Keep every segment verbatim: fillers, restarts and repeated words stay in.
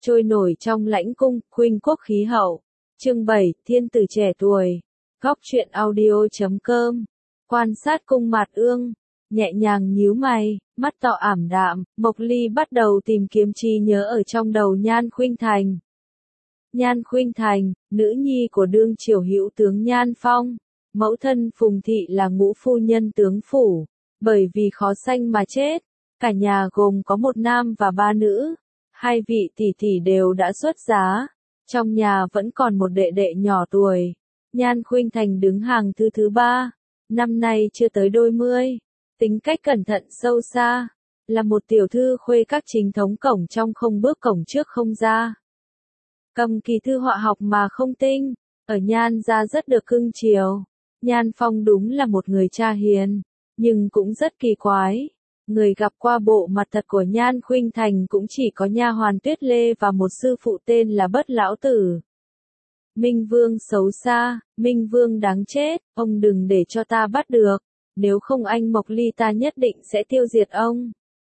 trôi nổi trong lãnh cung, khuynh quốc khí hậu. Chương bảy, thiên tử trẻ tuổi. Góc truyện audio chấm com. Quan sát cung Mạt Ương, nhẹ nhàng nhíu mày, mắt to ảm đạm, Mộc Ly bắt đầu tìm kiếm trí nhớ ở trong đầu Nhan Khuynh Thành. Nhan Khuynh Thành, nữ nhi của đương triều hữu tướng Nhan Phong, mẫu thân Phùng Thị là ngũ phu nhân tướng phủ, bởi vì khó sanh mà chết. Cả nhà gồm có một nam và ba nữ, hai vị tỷ tỷ đều đã xuất giá, trong nhà vẫn còn một đệ đệ nhỏ tuổi. Nhan Khuynh Thành đứng hàng thứ thứ ba, năm nay chưa tới đôi mươi, tính cách cẩn thận sâu xa, là một tiểu thư khuê các chính thống cổng trong không bước cổng trước không ra. Cầm kỳ thư họa học mà không tinh, ở Nhan gia rất được cưng chiều. Nhan Phong đúng là một người cha hiền, nhưng cũng rất kỳ quái. Người gặp qua bộ mặt thật của Nhan Khuynh Thành cũng chỉ có nha hoàn Tuyết Lê và một sư phụ tên là Bất Lão Tử. Minh Vương xấu xa, Minh Vương đáng chết, ông đừng để cho ta bắt được, nếu không anh Mộc Ly ta nhất định sẽ tiêu diệt ông.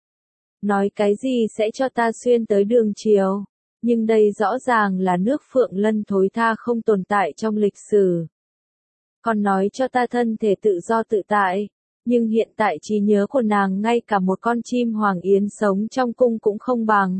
Nói cái gì sẽ cho ta xuyên tới đường triều, nhưng đây rõ ràng là nước Phượng Lân thối tha không tồn tại trong lịch sử. Còn nói cho ta thân thể tự do tự tại, nhưng hiện tại trí nhớ của nàng ngay cả một con chim hoàng yến sống trong cung cũng không bằng.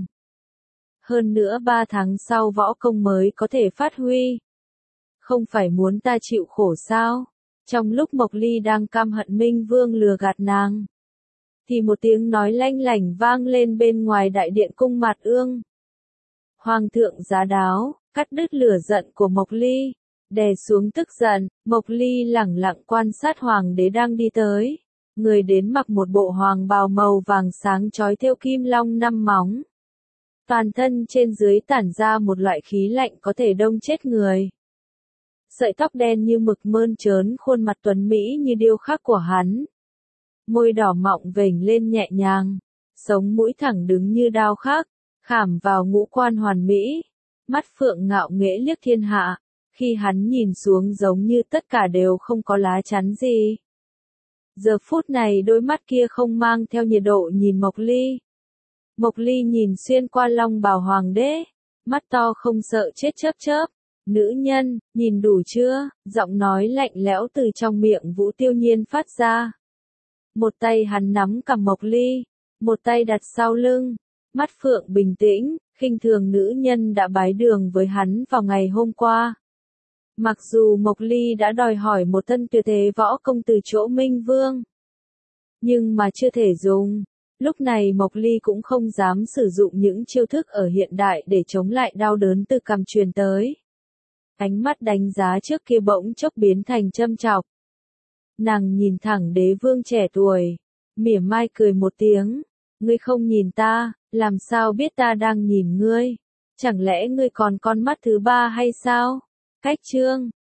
Hơn nữa ba tháng sau võ công mới có thể phát huy. Không phải muốn ta chịu khổ sao? Trong lúc Mộc Ly đang căm hận Minh Vương lừa gạt nàng, thì một tiếng nói lanh lảnh vang lên bên ngoài đại điện cung Mạt Ương. Hoàng thượng giá đáo, cắt đứt lửa giận của Mộc Ly, đè xuống tức giận, Mộc Ly lẳng lặng quan sát hoàng đế đang đi tới. Người đến mặc một bộ hoàng bào màu vàng sáng chói thêu kim long năm móng. Toàn thân trên dưới tản ra một loại khí lạnh có thể đông chết người. Sợi tóc đen như mực mơn trớn khuôn mặt tuấn mỹ như điêu khắc của hắn. Môi đỏ mọng vểnh lên nhẹ nhàng, sống mũi thẳng đứng như đao khắc, khảm vào ngũ quan hoàn mỹ. Mắt phượng ngạo nghễ liếc thiên hạ, khi hắn nhìn xuống giống như tất cả đều không có lá chắn gì. Giờ phút này đôi mắt kia không mang theo nhiệt độ nhìn Mộc Ly. Mộc Ly nhìn xuyên qua long bào hoàng đế, mắt to không sợ chết chớp chớp. Nữ nhân, nhìn đủ chưa? Giọng nói lạnh lẽo từ trong miệng Vũ Tiêu Nhiên phát ra. Một tay hắn nắm cầm Mộc Ly, một tay đặt sau lưng, mắt phượng bình tĩnh, khinh thường nữ nhân đã bái đường với hắn vào ngày hôm qua. Mặc dù Mộc Ly đã đòi hỏi một thân tuyệt thế võ công từ chỗ Minh Vương, nhưng mà chưa thể dùng. Lúc này Mộc Ly cũng không dám sử dụng những chiêu thức ở hiện đại để chống lại đau đớn từ cằm truyền tới. Ánh mắt đánh giá trước kia bỗng chốc biến thành châm chọc. Nàng nhìn thẳng đế vương trẻ tuổi, mỉa mai cười một tiếng. Ngươi không nhìn ta, làm sao biết ta đang nhìn ngươi? Chẳng lẽ ngươi còn con mắt thứ ba hay sao? Cách chương,